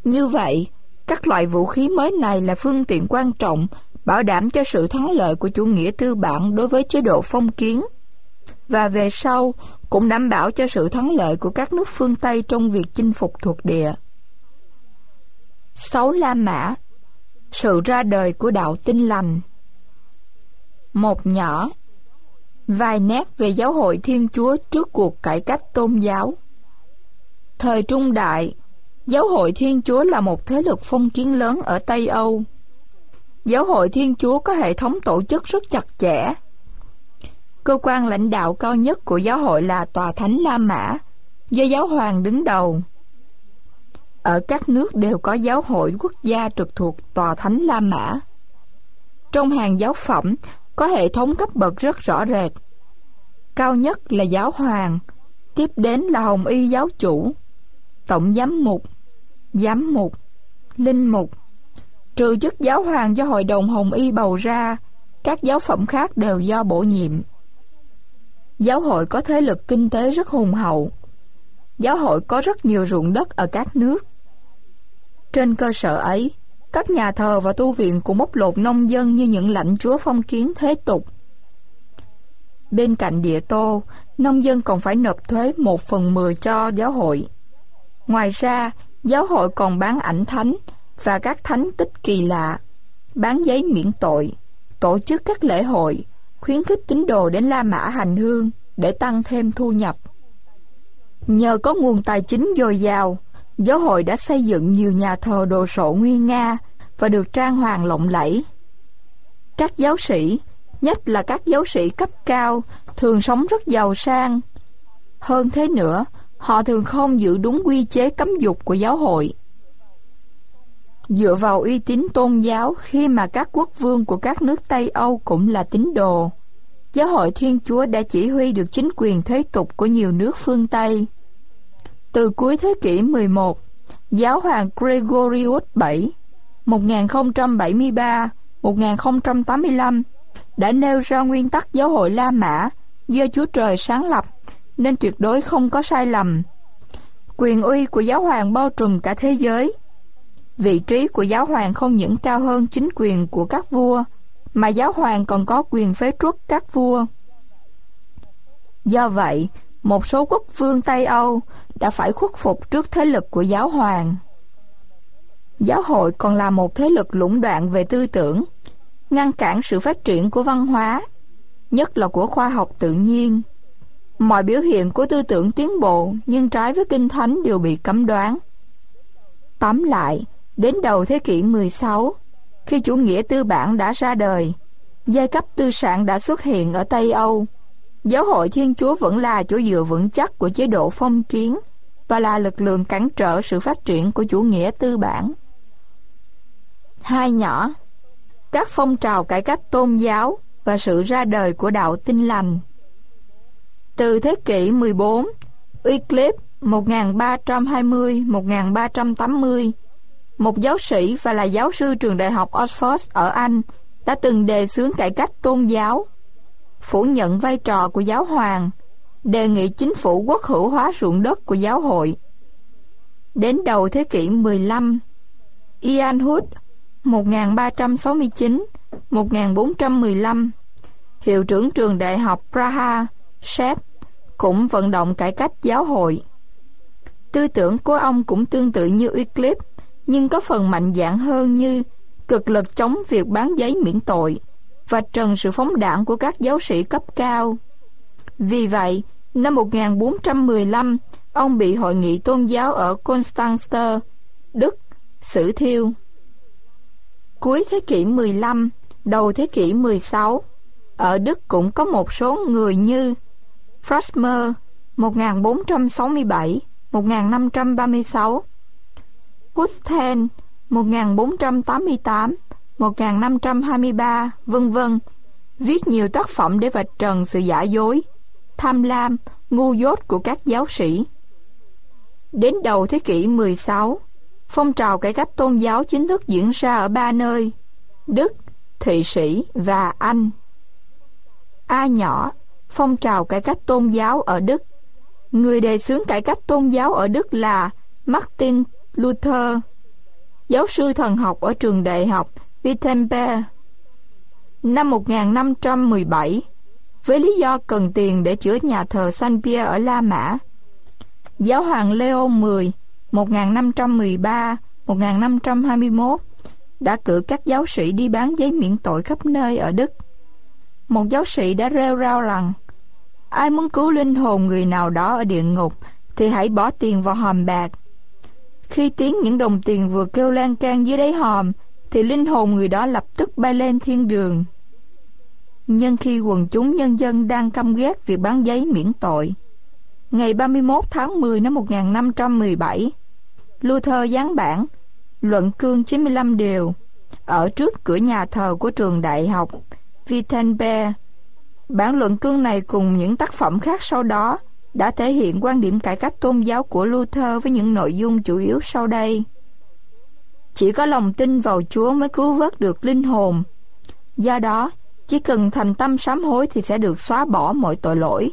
Như vậy, các loại vũ khí mới này là phương tiện quan trọng bảo đảm cho sự thắng lợi của chủ nghĩa tư bản đối với chế độ phong kiến, và về sau cũng đảm bảo cho sự thắng lợi của các nước phương Tây trong việc chinh phục thuộc địa. 6. La Mã. Sự ra đời của đạo Tin lành. Một nhỏ. Vài nét về giáo hội Thiên Chúa trước cuộc cải cách tôn giáo. Thời Trung Đại, giáo hội Thiên Chúa là một thế lực phong kiến lớn ở Tây Âu. Giáo hội Thiên Chúa có hệ thống tổ chức rất chặt chẽ. Cơ quan lãnh đạo cao nhất của giáo hội là Tòa Thánh La Mã, do giáo hoàng đứng đầu. Ở các nước đều có giáo hội quốc gia trực thuộc Tòa Thánh La Mã. Trong hàng giáo phẩm có hệ thống cấp bậc rất rõ rệt. Cao nhất là giáo hoàng, tiếp đến là hồng y giáo chủ, tổng giám mục, linh mục. Trừ chức giáo hoàng do hội đồng hồng y bầu ra, các giáo phẩm khác đều do bổ nhiệm. Giáo hội có thế lực kinh tế rất hùng hậu. Giáo hội có rất nhiều ruộng đất ở các nước. Trên cơ sở ấy, các nhà thờ và tu viện cũng bóc lột nông dân như những lãnh chúa phong kiến thế tục. Bên cạnh địa tô, nông dân còn phải nộp thuế 1/10 cho giáo hội. Ngoài ra, giáo hội còn bán ảnh thánh và các thánh tích kỳ lạ, bán giấy miễn tội, tổ chức các lễ hội, khuyến khích tín đồ đến La Mã hành hương để tăng thêm thu nhập. Nhờ có nguồn tài chính dồi dào, giáo hội đã xây dựng nhiều nhà thờ đồ sộ nguy nga và được trang hoàng lộng lẫy. Các giáo sĩ, nhất là các giáo sĩ cấp cao, thường sống rất giàu sang. Hơn thế nữa, họ thường không giữ đúng quy chế cấm dục của giáo hội. Dựa vào uy tín tôn giáo, khi mà các quốc vương của các nước Tây Âu cũng là tín đồ, giáo hội Thiên Chúa đã chỉ huy được chính quyền thế tục của nhiều nước phương Tây. Từ cuối thế kỷ 11, giáo hoàng Gregorius VII 1073-1085 đã nêu ra nguyên tắc giáo hội La Mã do Chúa Trời sáng lập, nên tuyệt đối không có sai lầm. Quyền uy của giáo hoàng bao trùm cả thế giới. Vị trí của giáo hoàng không những cao hơn chính quyền của các vua, mà giáo hoàng còn có quyền phế truất các vua. Do vậy, một số quốc vương Tây Âu đã phải khuất phục trước thế lực của giáo hoàng. Giáo hội còn là một thế lực lũng đoạn về tư tưởng, ngăn cản sự phát triển của văn hóa, nhất là của khoa học tự nhiên. Mọi biểu hiện của tư tưởng tiến bộ nhưng trái với Kinh Thánh đều bị cấm đoán. Tóm lại, đến đầu thế kỷ 16, khi chủ nghĩa tư bản đã ra đời, giai cấp tư sản đã xuất hiện ở Tây Âu, giáo hội Thiên Chúa vẫn là chỗ dựa vững chắc của chế độ phong kiến và là lực lượng cản trở sự phát triển của chủ nghĩa tư bản. 2 nhỏ. Các phong trào cải cách tôn giáo và sự ra đời của đạo Tin lành. Từ thế kỷ 14, Wycliffe 1320-1380, một giáo sĩ và là giáo sư trường đại học Oxford ở Anh, đã từng đề xướng cải cách tôn giáo, phủ nhận vai trò của giáo hoàng, đề nghị chính phủ quốc hữu hóa ruộng đất của giáo hội. Đến đầu thế kỷ 15, Ian Hood 1369-1415, hiệu trưởng trường đại học Praha, Séc, cũng vận động cải cách giáo hội. Tư tưởng của ông cũng tương tự như Wycliffe, nhưng có phần mạnh dạn hơn, như cực lực chống việc bán giấy miễn tội và trần sự phóng đảng của các giáo sĩ cấp cao. Vì vậy, năm 1415, ông bị hội nghị tôn giáo ở Constance, Đức, xử thiêu. Cuối thế kỷ 15, đầu thế kỷ 16, ở Đức cũng có một số người như Frasmer 1467-1536, Husten 1488-1523, vân vân, viết nhiều tác phẩm để vạch trần sự giả dối, tham lam, ngu dốt của các giáo sĩ. Đến đầu thế kỷ 16, phong trào cải cách tôn giáo chính thức diễn ra ở 3 nơi: Đức, Thụy Sĩ và Anh. A nhỏ. Phong trào cải cách tôn giáo ở Đức. Người đề xướng cải cách tôn giáo ở Đức là Martin Luther giáo sư thần học ở trường đại học Wittenberg. Năm 1517, với lý do cần tiền để chữa nhà thờ Saint Pierre ở La Mã, giáo hoàng Leo X 1513-1521 đã cử các giáo sĩ đi bán giấy miễn tội khắp nơi ở Đức. Một giáo sĩ đã rêu rao rằng ai muốn cứu linh hồn người nào đó ở địa ngục thì hãy bỏ tiền vào hòm bạc. Khi tiếng những đồng tiền vừa kêu lan can dưới đáy hòm thì linh hồn người đó lập tức bay lên thiên đường. Nhân khi quần chúng nhân dân đang căm ghét việc bán giấy miễn tội, ngày 31 tháng 10 năm 1517, Luther dán bản Luận cương 95 điều ở trước cửa nhà thờ của trường đại học Wittenberg. Bản luận cương này cùng những tác phẩm khác sau đó đã thể hiện quan điểm cải cách tôn giáo của Luther với những nội dung chủ yếu sau đây. Chỉ có lòng tin vào Chúa mới cứu vớt được linh hồn. Do đó, chỉ cần thành tâm sám hối thì sẽ được xóa bỏ mọi tội lỗi.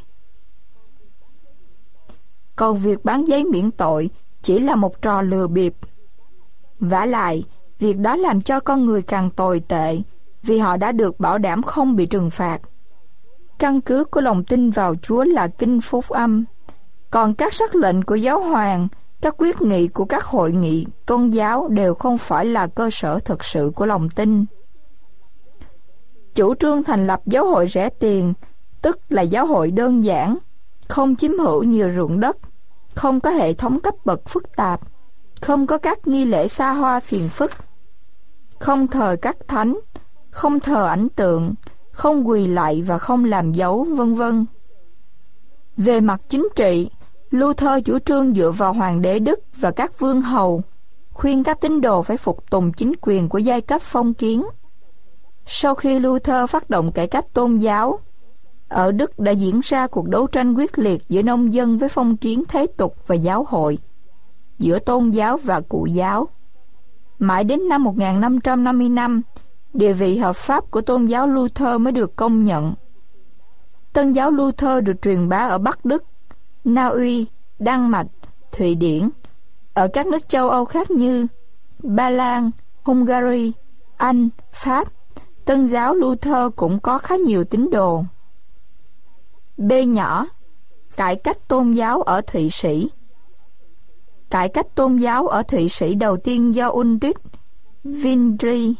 Còn việc bán giấy miễn tội chỉ là một trò lừa bịp. Vả lại, việc đó làm cho con người càng tồi tệ vì họ đã được bảo đảm không bị trừng phạt. Căn cứ của lòng tin vào Chúa là kinh phúc âm. Còn các sắc lệnh của giáo hoàng, các quyết nghị của các hội nghị tôn giáo đều không phải là cơ sở thực sự của lòng tin. Chủ trương thành lập giáo hội rẻ tiền, tức là giáo hội đơn giản, không chiếm hữu nhiều ruộng đất, không có hệ thống cấp bậc phức tạp, không có các nghi lễ xa hoa phiền phức, không thờ các thánh, không thờ ảnh tượng, không quỳ lạy và không làm dấu, vân vân. Về mặt chính trị, Luther chủ trương dựa vào hoàng đế Đức và các vương hầu, khuyên các tín đồ phải phục tùng chính quyền của giai cấp phong kiến. Sau khi Luther phát động cải cách tôn giáo, ở Đức đã diễn ra cuộc đấu tranh quyết liệt giữa nông dân với phong kiến thế tục và giáo hội, giữa tôn giáo và cụ giáo. Mãi đến năm 1555, địa vị hợp pháp của tôn giáo Luther mới được công nhận. Tân giáo Luther được truyền bá ở Bắc Đức, Na Uy, Đan Mạch, Thụy Điển, ở các nước châu Âu khác như Ba Lan, Hungary, Anh, Pháp. Tân giáo Luther cũng có khá nhiều tín đồ. B nhỏ, cải cách tôn giáo ở Thụy Sĩ. Cải cách tôn giáo ở Thụy Sĩ đầu tiên do Ulrich Zwingli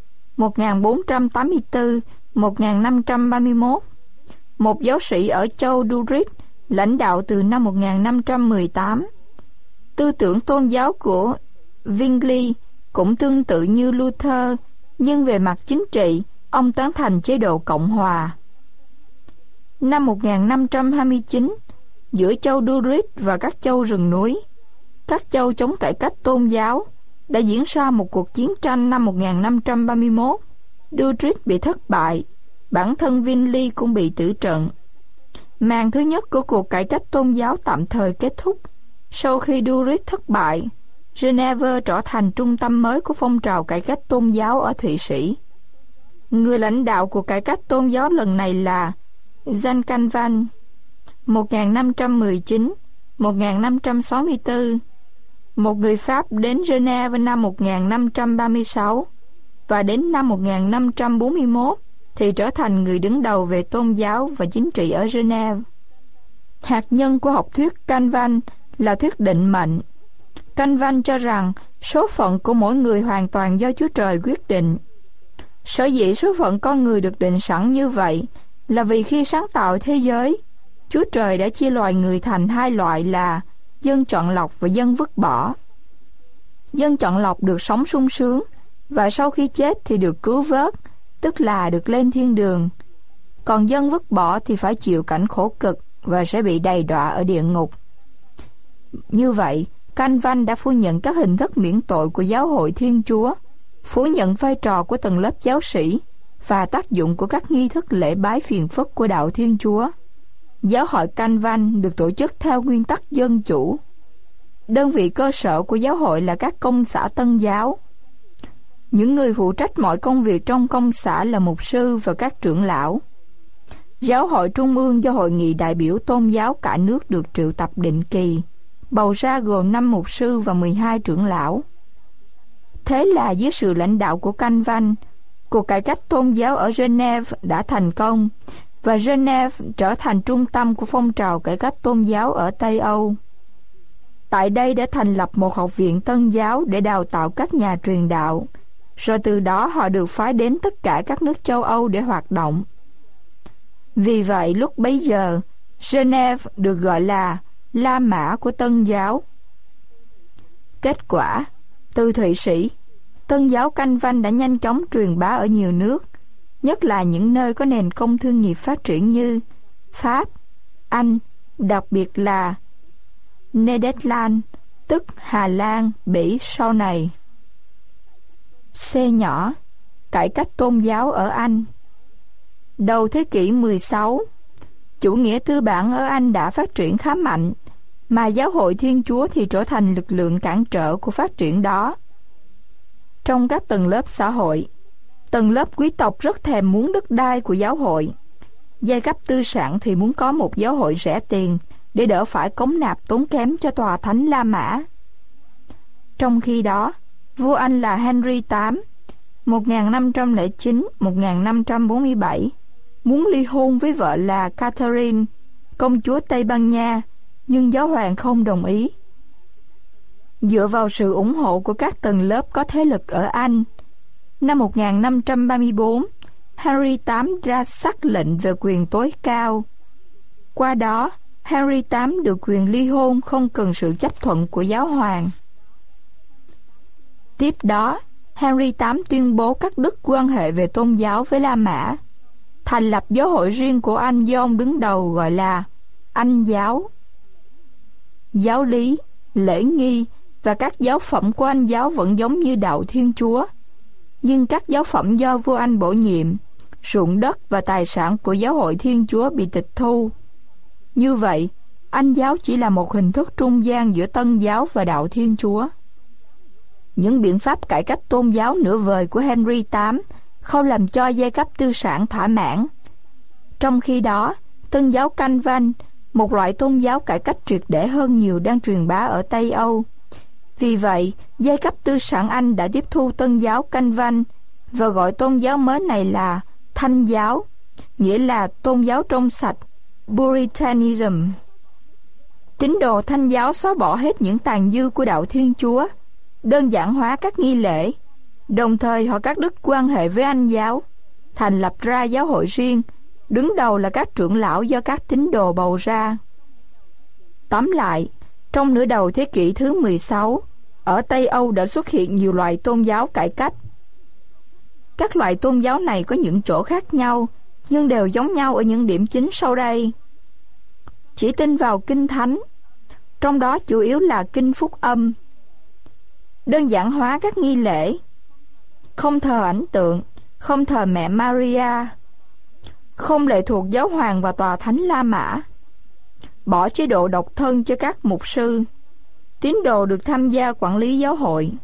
1484-1531, một giáo sĩ ở châu Zurich, lãnh đạo từ năm 1518. Tư tưởng tôn giáo của Zwingli cũng tương tự như Luther, nhưng về mặt chính trị, ông tán thành chế độ Cộng hòa. Năm 1529, giữa châu Zurich và các châu rừng núi, các châu chống cải cách tôn giáo, đã diễn ra một cuộc chiến tranh năm 1531. Zurich bị thất bại, bản thân Zwingli cũng bị tử trận. Màn thứ nhất của cuộc cải cách tôn giáo tạm thời kết thúc. Sau khi Zurich thất bại, Geneva trở thành trung tâm mới của phong trào cải cách tôn giáo ở Thụy Sĩ. Người lãnh đạo của cải cách tôn giáo lần này là Jean Calvin 1519-1564, một người Pháp đến Geneva năm 1536 và đến năm 1541 thì trở thành người đứng đầu về tôn giáo và chính trị ở Geneva. Hạt nhân của học thuyết Calvin là thuyết định mệnh. Calvin cho rằng số phận của mỗi người hoàn toàn do Chúa Trời quyết định. Sở dĩ số phận con người được định sẵn như vậy là vì khi sáng tạo thế giới, Chúa Trời đã chia loài người thành hai loại là dân chọn lọc và dân vứt bỏ. Dân chọn lọc được sống sung sướng và sau khi chết thì được cứu vớt, tức là được lên thiên đường. Còn dân vứt bỏ thì phải chịu cảnh khổ cực và sẽ bị đầy đọa ở địa ngục. Như vậy, Calvin đã phủ nhận các hình thức miễn tội của giáo hội Thiên Chúa, phủ nhận vai trò của tầng lớp giáo sĩ và tác dụng của các nghi thức lễ bái phiền phức của đạo Thiên Chúa. Giáo hội Calvin được tổ chức theo nguyên tắc dân chủ. Đơn vị cơ sở của giáo hội là các công xã Tân giáo. Những người phụ trách mọi công việc trong công xã là mục sư và các trưởng lão. Giáo hội trung ương do hội nghị đại biểu tôn giáo cả nước được triệu tập định kỳ, bầu ra gồm 5 mục sư và 12 trưởng lão. Thế là dưới sự lãnh đạo của Calvin, cuộc cải cách tôn giáo ở Geneva đã thành công, và Geneva trở thành trung tâm của phong trào cải cách tôn giáo ở Tây Âu. Tại đây đã thành lập một học viện Tân giáo để đào tạo các nhà truyền đạo, rồi từ đó họ được phái đến tất cả các nước châu Âu để hoạt động. Vì vậy, lúc bấy giờ, Geneva được gọi là La Mã của Tân giáo. Kết quả, từ Thụy Sĩ, Tân giáo Calvin đã nhanh chóng truyền bá ở nhiều nước, nhất là những nơi có nền công thương nghiệp phát triển như Pháp, Anh, đặc biệt là Nederland, tức Hà Lan, Bỉ sau này. C nhỏ, cải cách tôn giáo ở Anh. Đầu thế kỷ 16, chủ nghĩa tư bản ở Anh đã phát triển khá mạnh, mà giáo hội Thiên Chúa thì trở thành lực lượng cản trở của phát triển đó. Trong các tầng lớp xã hội, tầng lớp quý tộc rất thèm muốn đất đai của giáo hội. Giai cấp tư sản thì muốn có một giáo hội rẻ tiền để đỡ phải cống nạp tốn kém cho tòa thánh La Mã. Trong khi đó, vua Anh là Henry VIII, 1509-1547, muốn ly hôn với vợ là Catherine, công chúa Tây Ban Nha, nhưng giáo hoàng không đồng ý. Dựa vào sự ủng hộ của các tầng lớp có thế lực ở Anh, năm 1534, Henry VIII ra sắc lệnh về quyền tối cao. Qua đó, Henry VIII được quyền ly hôn không cần sự chấp thuận của giáo hoàng. Tiếp đó, Henry VIII tuyên bố cắt đứt quan hệ về tôn giáo với La Mã, thành lập giáo hội riêng của Anh do ông đứng đầu gọi là Anh giáo. Giáo lý, lễ nghi và các giáo phẩm của Anh giáo vẫn giống như đạo Thiên Chúa, nhưng các giáo phẩm do vua Anh bổ nhiệm, ruộng đất và tài sản của giáo hội Thiên Chúa bị tịch thu. Như vậy, Anh giáo chỉ là một hình thức trung gian giữa Tân giáo và đạo Thiên Chúa. Những biện pháp cải cách tôn giáo nửa vời của Henry VIII không làm cho giai cấp tư sản thỏa mãn. Trong khi đó, Tân giáo Calvin, một loại tôn giáo cải cách triệt để hơn nhiều, đang truyền bá ở Tây Âu. Vì vậy, giai cấp tư sản Anh đã tiếp thu Tân giáo Calvin và gọi tôn giáo mới này là Thanh giáo, nghĩa là tôn giáo trong sạch, Puritanism. Tín đồ Thanh giáo xóa bỏ hết những tàn dư của đạo Thiên Chúa, đơn giản hóa các nghi lễ, đồng thời họ cắt đứt quan hệ với Anh giáo, thành lập ra giáo hội riêng, đứng đầu là các trưởng lão do các tín đồ bầu ra. Tóm lại, trong nửa đầu thế kỷ thứ 16, ở Tây Âu đã xuất hiện nhiều loại tôn giáo cải cách. Các loại tôn giáo này có những chỗ khác nhau, nhưng đều giống nhau ở những điểm chính sau đây. Chỉ tin vào Kinh Thánh, trong đó chủ yếu là Kinh Phúc Âm. Đơn giản hóa các nghi lễ, không thờ ảnh tượng, không thờ mẹ Maria, không lệ thuộc giáo hoàng và tòa thánh La Mã, bỏ chế độ độc thân cho các mục sư, tín đồ được tham gia quản lý giáo hội.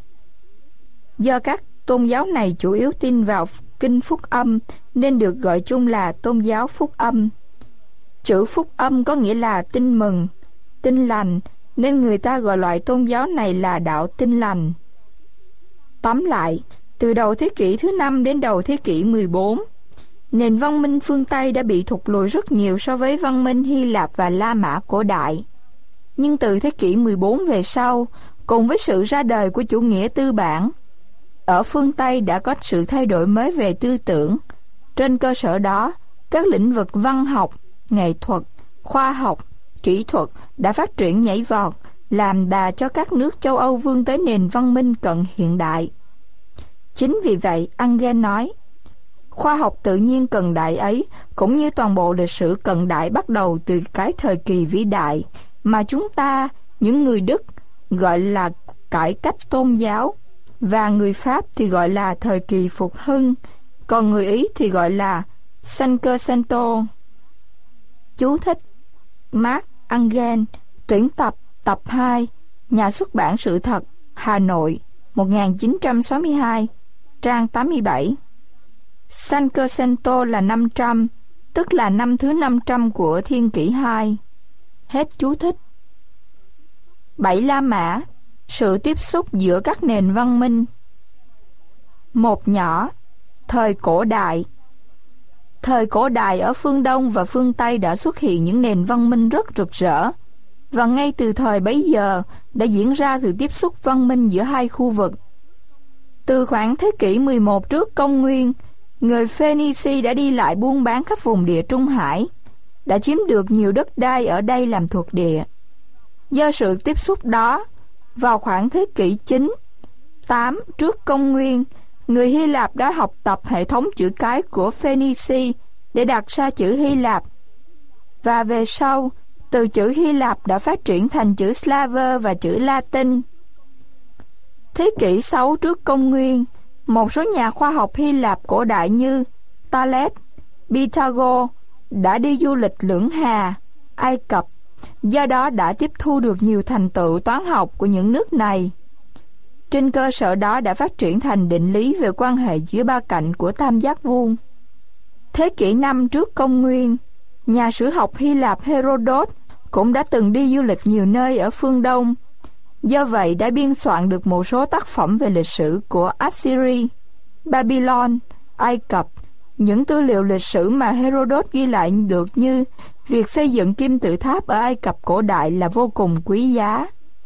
Do các tôn giáo này chủ yếu tin vào Kinh Phúc Âm nên được gọi chung là tôn giáo Phúc Âm. Chữ Phúc Âm có nghĩa là tin mừng, tin lành, nên người ta gọi loại tôn giáo này là đạo tin lành. Tóm lại, từ đầu thế kỷ thứ 5 đến đầu thế kỷ 14, nền văn minh phương Tây đã bị thụt lùi rất nhiều so với văn minh Hy Lạp và La Mã cổ đại. Nhưng từ thế kỷ 14 về sau, cùng với sự ra đời của chủ nghĩa tư bản, ở phương Tây đã có sự thay đổi mới về tư tưởng. Trên cơ sở đó, các lĩnh vực văn học, nghệ thuật, khoa học, kỹ thuật đã phát triển nhảy vọt, làm đà cho các nước châu Âu vươn tới nền văn minh cận hiện đại. Chính vì vậy, Engels nói, khoa học tự nhiên cận đại ấy, cũng như toàn bộ lịch sử cận đại bắt đầu từ cái thời kỳ vĩ đại mà chúng ta, những người Đức, gọi là cải cách tôn giáo, và người Pháp thì gọi là thời kỳ phục hưng, còn người Ý thì gọi là Cinquecento. Chú thích: Marx Engels, tuyển tập, tập 2, Nhà xuất bản Sự thật, Hà Nội, 1962, trang 87. Cinquecento là 500, tức là năm thứ 500 của Thiên kỷ 2. Hết chú thích. 7. La Mã, sự tiếp xúc giữa các nền văn minh. Một nhỏ, thời cổ đại. Thời cổ đại ở phương Đông và phương Tây đã xuất hiện những nền văn minh rất rực rỡ, và ngay từ thời bấy giờ đã diễn ra sự tiếp xúc văn minh giữa hai khu vực. Từ khoảng thế kỷ 11 trước công nguyên, người Phoenici đã đi lại buôn bán khắp vùng địa Trung Hải, đã chiếm được nhiều đất đai ở đây làm thuộc địa. Do sự tiếp xúc đó, vào khoảng thế kỷ 9, 8 trước công nguyên, người Hy Lạp đã học tập hệ thống chữ cái của Phoenici để đặt ra chữ Hy Lạp. Và về sau, từ chữ Hy Lạp đã phát triển thành chữ Slaver và chữ Latin. Thế kỷ 6 trước công nguyên, một số nhà khoa học Hy Lạp cổ đại như Thales, Pythagore đã đi du lịch Lưỡng Hà, Ai Cập, do đó đã tiếp thu được nhiều thành tựu toán học của những nước này. Trên cơ sở đó đã phát triển thành định lý về quan hệ giữa ba cạnh của tam giác vuông. Thế kỷ 5 trước công nguyên, nhà sử học Hy Lạp Herodot cũng đã từng đi du lịch nhiều nơi ở phương Đông. Do vậy đã biên soạn được một số tác phẩm về lịch sử của Assyria, Babylon, Ai Cập. Những tư liệu lịch sử mà Herodot ghi lại được như việc xây dựng kim tự tháp ở Ai Cập cổ đại là vô cùng quý giá.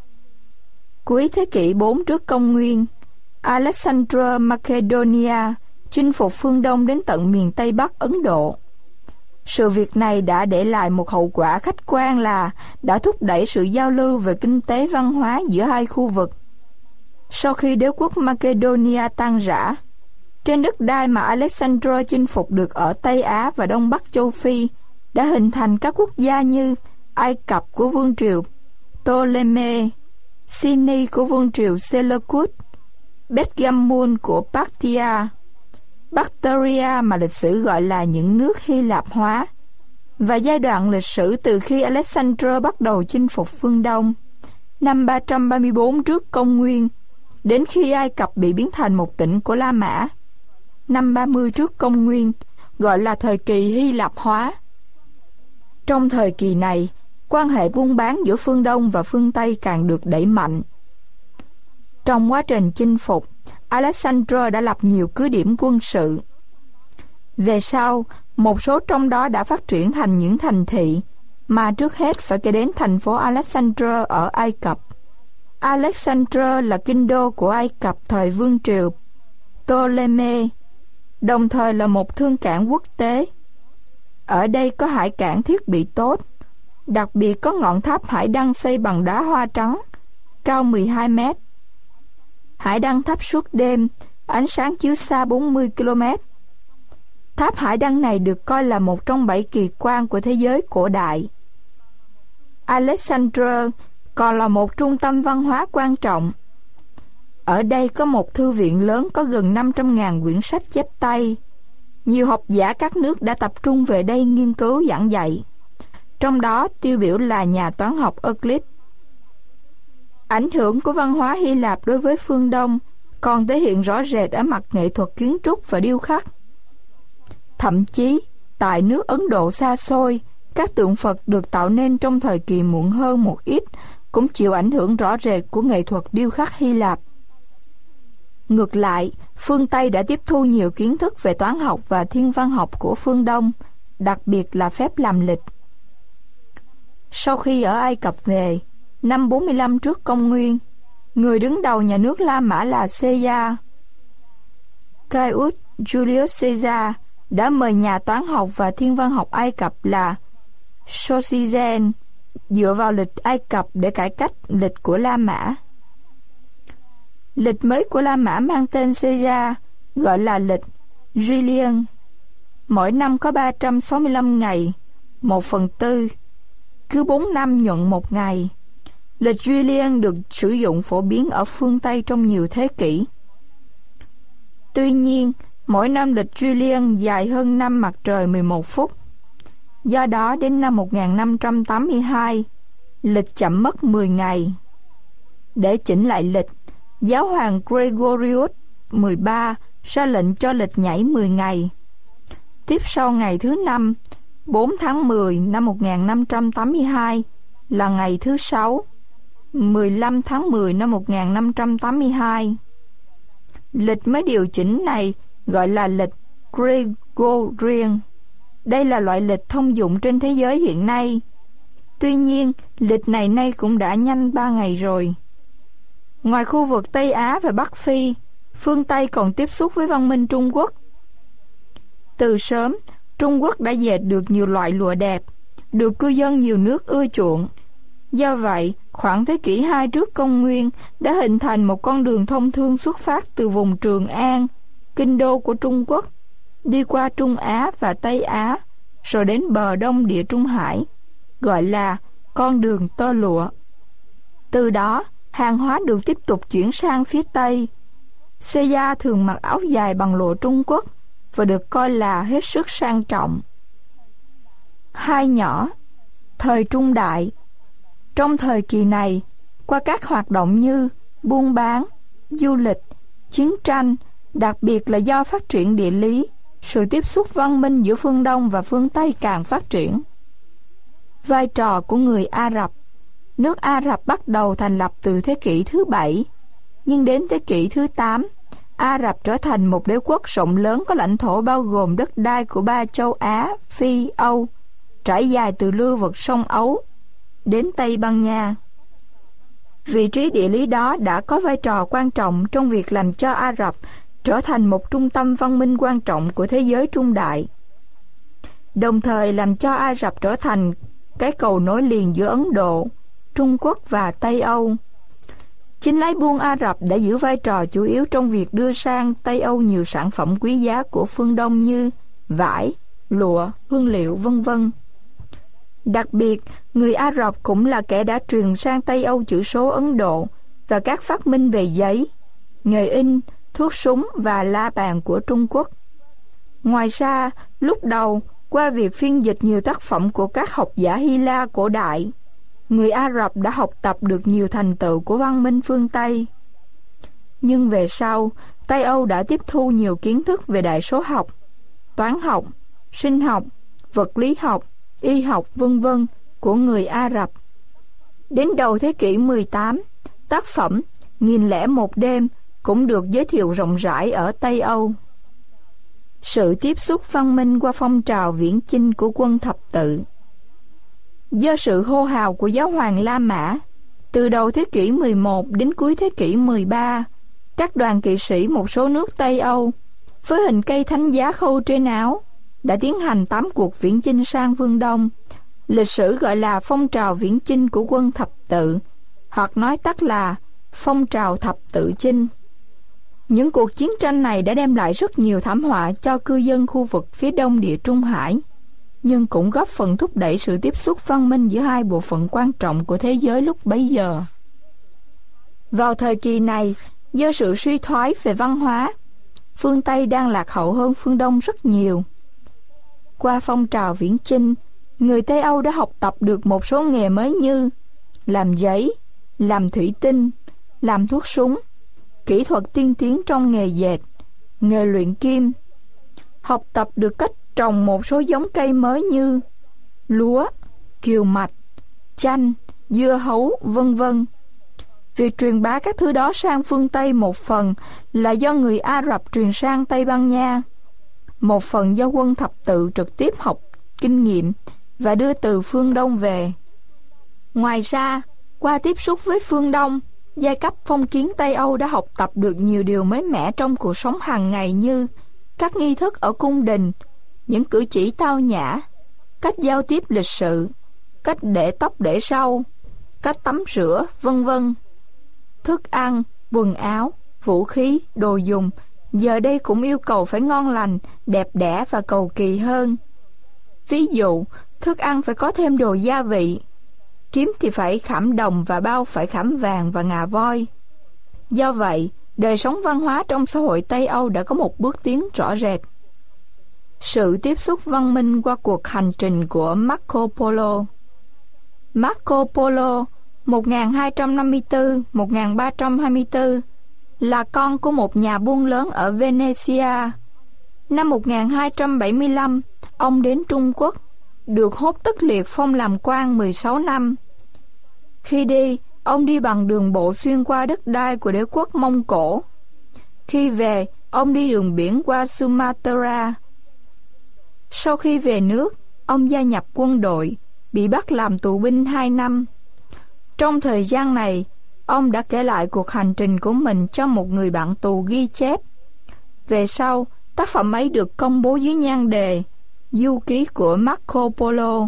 Cuối thế kỷ 4 trước công nguyên, Alexander Macedonia chinh phục phương Đông đến tận miền Tây Bắc Ấn Độ. Sự việc này đã để lại một hậu quả khách quan là đã thúc đẩy sự giao lưu về kinh tế văn hóa giữa hai khu vực. Sau khi đế quốc Macedonia tan rã, trên đất đai mà Alexander chinh phục được ở Tây Á và Đông Bắc châu Phi đã hình thành các quốc gia như Ai Cập của vương triều Ptolemy, Sini của vương triều Seleucid, Pergamon của Parthia, Bactria mà lịch sử gọi là những nước Hy Lạp hóa, và giai đoạn lịch sử từ khi Alexander bắt đầu chinh phục phương Đông, năm 334 trước công nguyên, đến khi Ai Cập bị biến thành một tỉnh của La Mã, năm 30 trước công nguyên, gọi là thời kỳ Hy Lạp hóa. Trong thời kỳ này, quan hệ buôn bán giữa phương Đông và phương Tây càng được đẩy mạnh. Trong quá trình chinh phục, Alexander đã lập nhiều cứ điểm quân sự. Về sau, một số trong đó đã phát triển thành những thành thị, mà trước hết phải kể đến thành phố Alexandria ở Ai Cập. Alexandria là kinh đô của Ai Cập thời vương triều Ptolemy, đồng thời là một thương cảng quốc tế. Ở đây có hải cảng thiết bị tốt, đặc biệt có ngọn tháp hải đăng xây bằng đá hoa trắng, cao 12 mét. Hải đăng thắp suốt đêm, ánh sáng chiếu xa 40 km. Tháp hải đăng này được coi là một trong 7 kỳ quan của thế giới cổ đại. Alexandria còn là một trung tâm văn hóa quan trọng. Ở đây có một thư viện lớn có gần 500.000 quyển sách chép tay. Nhiều học giả các nước đã tập trung về đây nghiên cứu giảng dạy. Trong đó tiêu biểu là nhà toán học Euclid. Ảnh hưởng của văn hóa Hy Lạp đối với phương Đông còn thể hiện rõ rệt ở mặt nghệ thuật kiến trúc và điêu khắc. Thậm chí, tại nước Ấn Độ xa xôi, các tượng Phật được tạo nên trong thời kỳ muộn hơn một ít cũng chịu ảnh hưởng rõ rệt của nghệ thuật điêu khắc Hy Lạp. Ngược lại, phương Tây đã tiếp thu nhiều kiến thức về toán học và thiên văn học của phương Đông, đặc biệt là phép làm lịch. Sau khi ở Ai Cập về, năm 45 trước công nguyên, người đứng đầu nhà nước La Mã là Caesar, Caius Julius Caesar, đã mời nhà toán học và thiên văn học Ai Cập là Sosigen dựa vào lịch Ai Cập để cải cách lịch của La Mã. Lịch mới của La Mã mang tên Caesar, gọi là lịch Julian. Mỗi năm có 365 ngày, 1/4, cứ 4 năm nhuận một ngày. Lịch Julian được sử dụng phổ biến ở phương Tây trong nhiều thế kỷ. Tuy nhiên, mỗi năm lịch Julian dài hơn năm mặt trời 11 phút. Do đó, đến năm 1582, lịch chậm mất 10 ngày. Để chỉnh lại lịch, giáo hoàng Gregorius XIII ra lệnh cho lịch nhảy 10 ngày. Tiếp sau ngày thứ 5, 4 tháng 10 năm 1582 là ngày thứ 6, 15 tháng 10 năm 1582. Lịch mới điều chỉnh này gọi là lịch Gregorian. Đây là loại lịch thông dụng trên thế giới hiện nay. Tuy nhiên, lịch này nay cũng đã nhanh 3 ngày rồi. Ngoài khu vực Tây Á và Bắc Phi, phương Tây còn tiếp xúc với văn minh Trung Quốc. Từ sớm, Trung Quốc đã dệt được nhiều loại lụa đẹp, được cư dân nhiều nước ưa chuộng. Do vậy, khoảng thế kỷ 2 trước công nguyên đã hình thành một con đường thông thương xuất phát từ vùng Trường An, kinh đô của Trung Quốc, đi qua Trung Á và Tây Á, rồi đến bờ đông Địa Trung Hải, gọi là con đường tơ lụa. Từ đó, hàng hóa được tiếp tục chuyển sang phía Tây. Xê gia thường mặc áo dài bằng lụa Trung Quốc và được coi là hết sức sang trọng. Hai nhỏ, thời Trung Đại. Trong thời kỳ này, qua các hoạt động như buôn bán, du lịch, chiến tranh, đặc biệt là do phát triển địa lý, sự tiếp xúc văn minh giữa phương Đông và phương Tây càng phát triển. Vai trò của người Ả Rập. Nước Ả Rập bắt đầu thành lập từ thế kỷ thứ 7, nhưng đến thế kỷ thứ 8, Ả Rập trở thành một đế quốc rộng lớn có lãnh thổ bao gồm đất đai của 3 châu Á, Phi, Âu, trải dài từ lưu vực sông Ấu đến Tây Ban Nha. Vị trí địa lý đó đã có vai trò quan trọng trong việc làm cho Ả Rập trở thành một trung tâm văn minh quan trọng của thế giới Trung Đại, đồng thời làm cho Ả Rập trở thành cái cầu nối liền giữa Ấn Độ, Trung Quốc và Tây Âu. Chính lái buôn Ả Rập đã giữ vai trò chủ yếu trong việc đưa sang Tây Âu nhiều sản phẩm quý giá của phương Đông như vải, lụa, hương liệu, v.v. Đặc biệt, người Ả Rập cũng là kẻ đã truyền sang Tây Âu chữ số Ấn Độ và các phát minh về giấy, nghề in, thuốc súng và la bàn của Trung Quốc. Ngoài ra, lúc đầu, qua việc phiên dịch nhiều tác phẩm của các học giả Hy La cổ đại, người Ả Rập đã học tập được nhiều thành tựu của văn minh phương Tây. Nhưng về sau, Tây Âu đã tiếp thu nhiều kiến thức về đại số học, toán học, sinh học, vật lý học, y học v.v. của người Ả Rập. Đến đầu thế kỷ 18, tác phẩm Nghìn lẻ một đêm cũng được giới thiệu rộng rãi ở Tây Âu. Sự tiếp xúc văn minh qua phong trào viễn chinh của quân thập tự. Do sự hô hào của giáo hoàng La Mã, từ đầu thế kỷ 11 đến cuối thế kỷ 13, các đoàn kỵ sĩ một số nước Tây Âu với hình cây thánh giá khâu trên áo đã tiến hành 8 cuộc viễn chinh sang phương Đông. Lịch sử gọi là phong trào viễn chinh của quân thập tự, hoặc nói tắt là phong trào thập tự chinh. Những cuộc chiến tranh này đã đem lại rất nhiều thảm họa cho cư dân khu vực phía đông Địa Trung Hải, nhưng cũng góp phần thúc đẩy sự tiếp xúc văn minh giữa hai bộ phận quan trọng của thế giới lúc bấy giờ. Vào thời kỳ này, do sự suy thoái về văn hóa, phương Tây đang lạc hậu hơn phương Đông rất nhiều. Qua phong trào viễn chinh, người Tây Âu đã học tập được một số nghề mới như làm giấy, làm thủy tinh, làm thuốc súng, kỹ thuật tiên tiến trong nghề dệt, nghề luyện kim. Học tập được cách trồng một số giống cây mới như lúa, kiều mạch, chanh, dưa hấu, v.v. Việc truyền bá các thứ đó sang phương Tây một phần là do người Ả Rập truyền sang Tây Ban Nha, một phần do quân thập tự trực tiếp học kinh nghiệm và đưa từ phương Đông về. Ngoài ra, qua tiếp xúc với phương Đông, giai cấp phong kiến Tây Âu đã học tập được nhiều điều mới mẻ trong cuộc sống hàng ngày như các nghi thức ở cung đình, những cử chỉ tao nhã, cách giao tiếp lịch sự, cách để tóc để râu, cách tắm rửa, v.v. Thức ăn, quần áo, vũ khí, đồ dùng giờ đây cũng yêu cầu phải ngon lành, đẹp đẽ và cầu kỳ hơn. Ví dụ, thức ăn phải có thêm đồ gia vị, kiếm thì phải khảm đồng và bao phải khảm vàng và ngà voi. Do vậy, đời sống văn hóa trong xã hội Tây Âu đã có một bước tiến rõ rệt. Sự tiếp xúc văn minh qua cuộc hành trình của Marco Polo. Marco Polo 1254-1324 là con của một nhà buôn lớn ở Venezia. Năm 1275, ông đến Trung Quốc, được Hốt Tất Liệt phong làm quan 16 năm. Khi đi, ông đi bằng đường bộ xuyên qua đất đai của đế quốc Mông Cổ. Khi về, ông đi đường biển qua Sumatra. Sau khi về nước, ông gia nhập quân đội, bị bắt làm tù binh 2 năm. Trong thời gian này, ông đã kể lại cuộc hành trình của mình cho một người bạn tù ghi chép. Về sau, tác phẩm ấy được công bố dưới nhan đề Du ký của Marco Polo.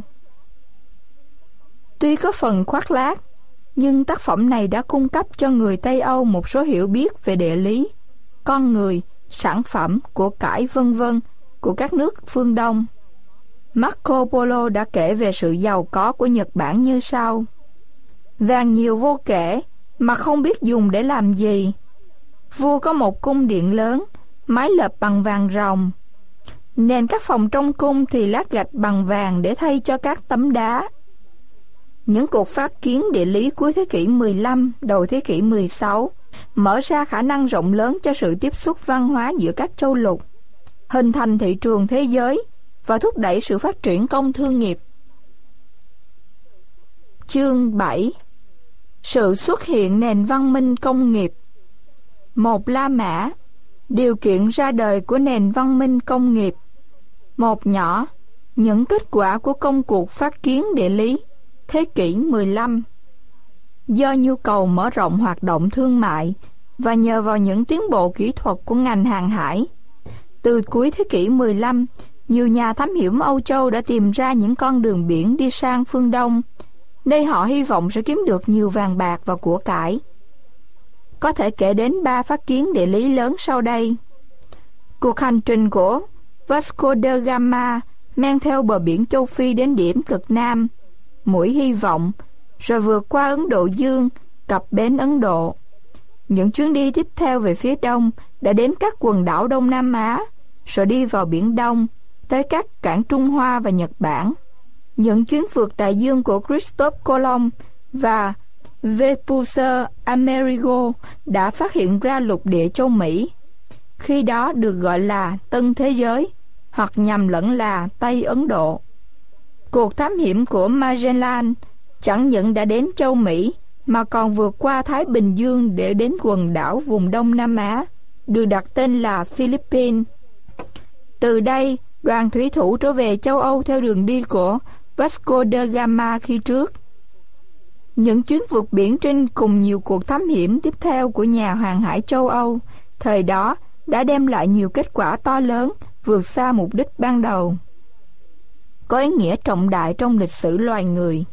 Tuy có phần khoác lác, nhưng tác phẩm này đã cung cấp cho người Tây Âu một số hiểu biết về địa lý, con người, sản phẩm, của cải v.v. của các nước phương Đông. Marco Polo đã kể về sự giàu có của Nhật Bản như sau: vàng nhiều vô kể, mà không biết dùng để làm gì. Vua có một cung điện lớn, mái lợp bằng vàng ròng. Nền các phòng trong cung thì lát gạch bằng vàng để thay cho các tấm đá. Những cuộc phát kiến địa lý cuối thế kỷ 15, đầu thế kỷ 16 mở ra khả năng rộng lớn cho sự tiếp xúc văn hóa giữa các châu lục, hình thành thị trường thế giới và thúc đẩy sự phát triển công thương nghiệp. Chương 7. Sự xuất hiện nền văn minh công nghiệp. Một La Mã, điều kiện ra đời của nền văn minh công nghiệp. Một nhỏ, những kết quả của công cuộc phát kiến địa lý, thế kỷ 15. Do nhu cầu mở rộng hoạt động thương mại và nhờ vào những tiến bộ kỹ thuật của ngành hàng hải, từ cuối thế kỷ 15, nhiều nhà thám hiểm Âu Châu đã tìm ra những con đường biển đi sang phương Đông, nơi họ hy vọng sẽ kiếm được nhiều vàng bạc và của cải. Có thể kể đến 3 phát kiến địa lý lớn sau đây. Cuộc hành trình của Vasco da Gama men theo bờ biển châu Phi đến điểm cực Nam, mũi Hy vọng, rồi vượt qua Ấn Độ Dương, cập bến Ấn Độ. Những chuyến đi tiếp theo về phía đông đã đến các quần đảo Đông Nam Á, rồi đi vào Biển Đông, tới các cảng Trung Hoa và Nhật Bản. Những chuyến vượt đại dương của Christophe Colomb và Vespucci Amerigo đã phát hiện ra lục địa châu Mỹ, khi đó được gọi là Tân Thế Giới, hoặc nhầm lẫn là Tây Ấn Độ. Cuộc thám hiểm của Magellan chẳng những đã đến châu Mỹ, mà còn vượt qua Thái Bình Dương để đến quần đảo vùng Đông Nam Á, được đặt tên là Philippines. Từ đây, đoàn thủy thủ trở về châu Âu theo đường đi của Vasco da Gama khi trước. Những chuyến vượt biển trên cùng nhiều cuộc thám hiểm tiếp theo của nhà hàng hải châu Âu thời đó đã đem lại nhiều kết quả to lớn, vượt xa mục đích ban đầu, có ý nghĩa trọng đại trong lịch sử loài người.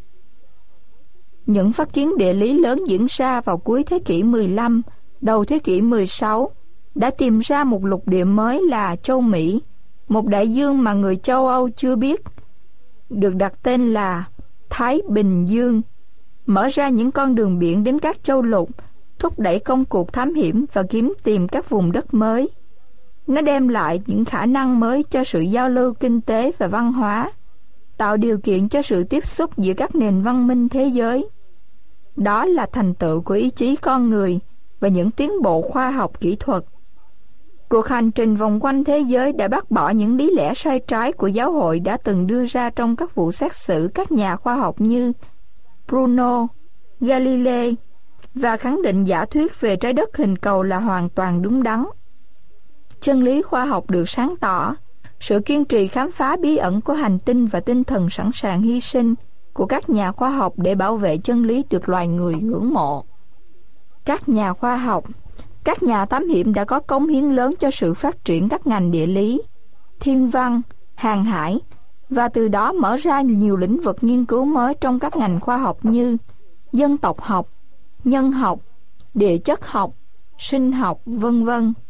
Những phát kiến địa lý lớn diễn ra vào cuối thế kỷ 15, đầu thế kỷ 16 đã tìm ra một lục địa mới là châu Mỹ, một đại dương mà người châu Âu chưa biết, được đặt tên là Thái Bình Dương, mở ra những con đường biển đến các châu lục, thúc đẩy công cuộc thám hiểm và kiếm tìm các vùng đất mới. Nó đem lại những khả năng mới cho sự giao lưu kinh tế và văn hóa, tạo điều kiện cho sự tiếp xúc giữa các nền văn minh thế giới. Đó là thành tựu của ý chí con người và những tiến bộ khoa học kỹ thuật. Cuộc hành trình vòng quanh thế giới đã bác bỏ những lý lẽ sai trái của giáo hội đã từng đưa ra trong các vụ xét xử các nhà khoa học như Bruno, Galilei, và khẳng định giả thuyết về trái đất hình cầu là hoàn toàn đúng đắn. Chân lý khoa học được sáng tỏ, sự kiên trì khám phá bí ẩn của hành tinh và tinh thần sẵn sàng hy sinh của các nhà khoa học để bảo vệ chân lý được loài người ngưỡng mộ. Các nhà khoa học, các nhà thám hiểm đã có cống hiến lớn cho sự phát triển các ngành địa lý, thiên văn, hàng hải, và từ đó mở ra nhiều lĩnh vực nghiên cứu mới trong các ngành khoa học như dân tộc học, nhân học, địa chất học, sinh học, v.v.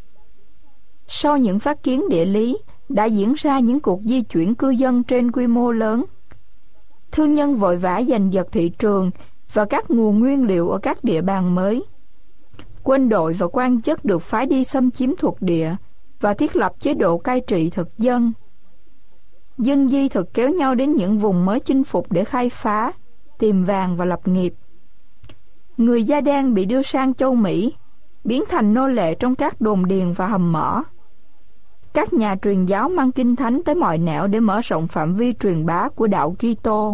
Sau những phát kiến địa lý, đã diễn ra những cuộc di chuyển cư dân trên quy mô lớn. Thương nhân vội vã giành giật thị trường và các nguồn nguyên liệu ở các địa bàn mới. Quân đội và quan chức được phái đi xâm chiếm thuộc địa và thiết lập chế độ cai trị thực dân. Dân di thực kéo nhau đến những vùng mới chinh phục để khai phá, tìm vàng và lập nghiệp. Người da đen bị đưa sang châu Mỹ, biến thành nô lệ trong các đồn điền và hầm mỏ. Các nhà truyền giáo mang kinh thánh tới mọi nẻo để mở rộng phạm vi truyền bá của đạo Kitô.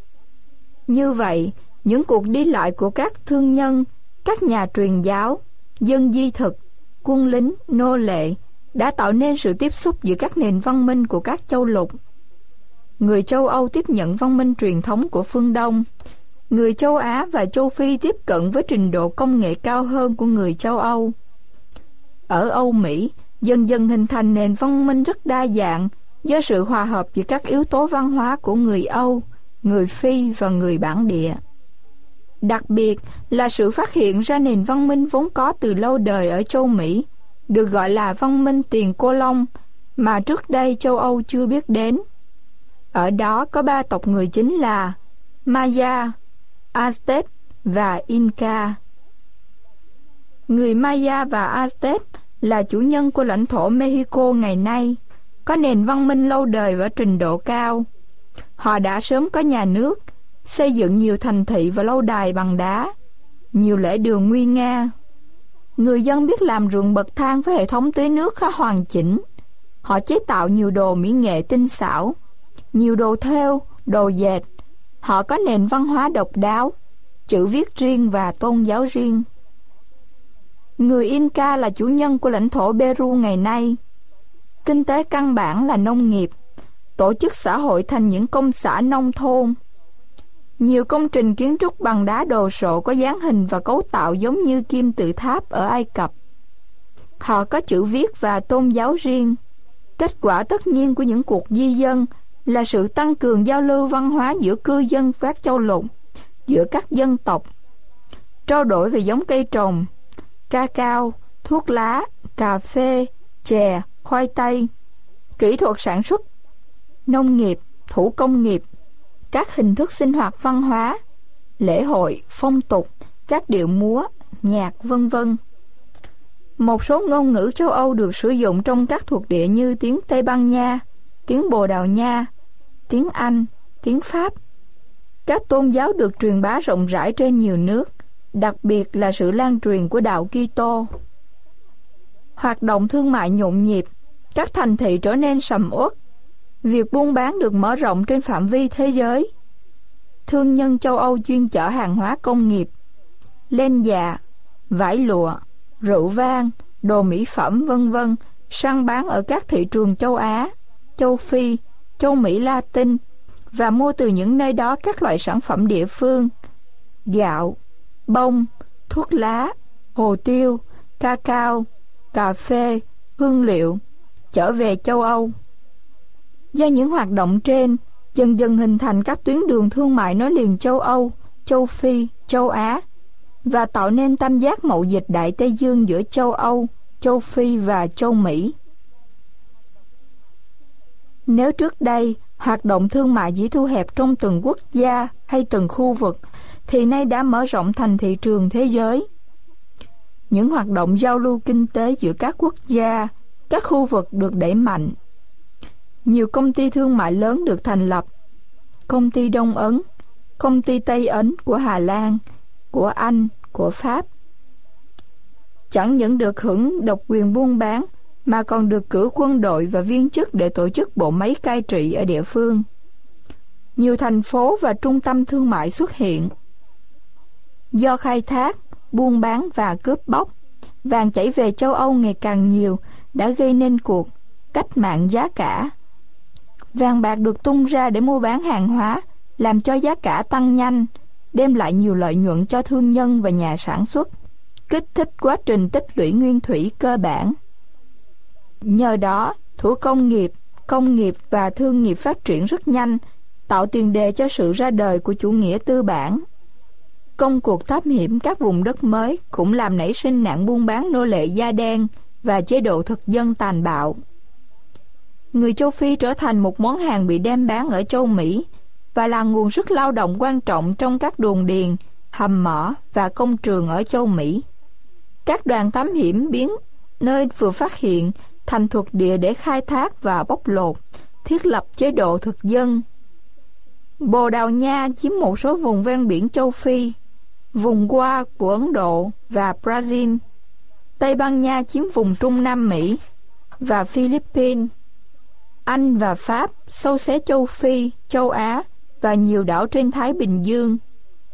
Như vậy, những cuộc đi lại của các thương nhân, các nhà truyền giáo, dân di thực quân lính, nô lệ đã tạo nên sự tiếp xúc giữa các nền văn minh của các châu lục. Người châu Âu tiếp nhận văn minh truyền thống của phương Đông. Người châu Á và châu Phi tiếp cận với trình độ công nghệ cao hơn của người châu Âu. Ở Âu Mỹ, dần dần hình thành nền văn minh rất đa dạng do sự hòa hợp giữa các yếu tố văn hóa của người Âu, người Phi và người bản địa. Đặc biệt là sự phát hiện ra nền văn minh vốn có từ lâu đời ở châu Mỹ, được gọi là văn minh tiền cô long, mà trước đây châu Âu chưa biết đến. Ở đó có 3 tộc người chính là Maya, Aztec và Inca. Người Maya và Aztec là chủ nhân của lãnh thổ Mexico ngày nay, có nền văn minh lâu đời và trình độ cao. Họ đã sớm có nhà nước, xây dựng nhiều thành thị và lâu đài bằng đá, nhiều lễ đường nguy nga. Người dân biết làm ruộng bậc thang với hệ thống tưới nước khá hoàn chỉnh. Họ chế tạo nhiều đồ mỹ nghệ tinh xảo, nhiều đồ thêu, đồ dệt. Họ có nền văn hóa độc đáo, chữ viết riêng và tôn giáo riêng. Người Inca là chủ nhân của lãnh thổ Peru ngày nay. Kinh tế căn bản là nông nghiệp, tổ chức xã hội thành những công xã nông thôn. Nhiều công trình kiến trúc bằng đá đồ sộ có dáng hình và cấu tạo giống như kim tự tháp ở Ai Cập. Họ có chữ viết và tôn giáo riêng. Kết quả tất nhiên của những cuộc di dân là sự tăng cường giao lưu văn hóa giữa cư dân các châu lục, giữa các dân tộc, trao đổi về giống cây trồng, cacao, thuốc lá, cà phê, chè, khoai tây, kỹ thuật sản xuất, nông nghiệp, thủ công nghiệp, các hình thức sinh hoạt văn hóa, lễ hội, phong tục, các điệu múa, nhạc, vân vân. Một số ngôn ngữ châu Âu được sử dụng trong các thuộc địa như tiếng Tây Ban Nha, tiếng Bồ Đào Nha, tiếng Anh, tiếng Pháp. Các tôn giáo được truyền bá rộng rãi trên nhiều nước, đặc biệt là sự lan truyền của đạo Kitô. Hoạt động thương mại nhộn nhịp, các thành thị trở nên sầm uất. Việc buôn bán được mở rộng trên phạm vi thế giới. Thương nhân châu Âu chuyên chở hàng hóa công nghiệp, len dạ, vải lụa, rượu vang, đồ mỹ phẩm vân vân săn bán ở các thị trường châu Á, châu Phi, châu Mỹ Latin và mua từ những nơi đó các loại sản phẩm địa phương: gạo, bông, thuốc lá, hồ tiêu, cacao, cà phê, hương liệu, trở về châu Âu. Do những hoạt động trên, dần dần hình thành các tuyến đường thương mại nối liền châu Âu, châu Phi, châu Á và tạo nên tam giác mậu dịch Đại Tây Dương giữa châu Âu, châu Phi và châu Mỹ. Nếu trước đây, hoạt động thương mại chỉ thu hẹp trong từng quốc gia hay từng khu vực, thì nay đã mở rộng thành thị trường thế giới. Những hoạt động giao lưu kinh tế giữa các quốc gia, các khu vực được đẩy mạnh. Nhiều công ty thương mại lớn được thành lập: công ty Đông Ấn, công ty Tây Ấn của Hà Lan, của Anh, của Pháp. Chẳng những được hưởng độc quyền buôn bán, mà còn được cử quân đội và viên chức để tổ chức bộ máy cai trị ở địa phương. Nhiều thành phố và trung tâm thương mại xuất hiện. Do khai thác, buôn bán và cướp bóc, vàng chảy về châu Âu ngày càng nhiều đã gây nên cuộc cách mạng giá cả. Vàng bạc được tung ra để mua bán hàng hóa, làm cho giá cả tăng nhanh, đem lại nhiều lợi nhuận cho thương nhân và nhà sản xuất, kích thích quá trình tích lũy nguyên thủy cơ bản. Nhờ đó, thủ công nghiệp và thương nghiệp phát triển rất nhanh, tạo tiền đề cho sự ra đời của chủ nghĩa tư bản. Công cuộc thám hiểm các vùng đất mới cũng làm nảy sinh nạn buôn bán nô lệ da đen và chế độ thực dân tàn bạo. Người châu Phi trở thành một món hàng bị đem bán ở châu Mỹ và là nguồn sức lao động quan trọng trong các đồn điền, hầm mỏ và công trường ở châu Mỹ. Các đoàn thám hiểm biến nơi vừa phát hiện thành thuộc địa để khai thác và bóc lột, thiết lập chế độ thực dân. Bồ Đào Nha chiếm một số vùng ven biển châu Phi, vùng Goa của Ấn Độ và Brazil. Tây Ban Nha chiếm vùng Trung Nam Mỹ và Philippines. Anh và Pháp xâu xé châu Phi, châu Á và nhiều đảo trên Thái Bình Dương.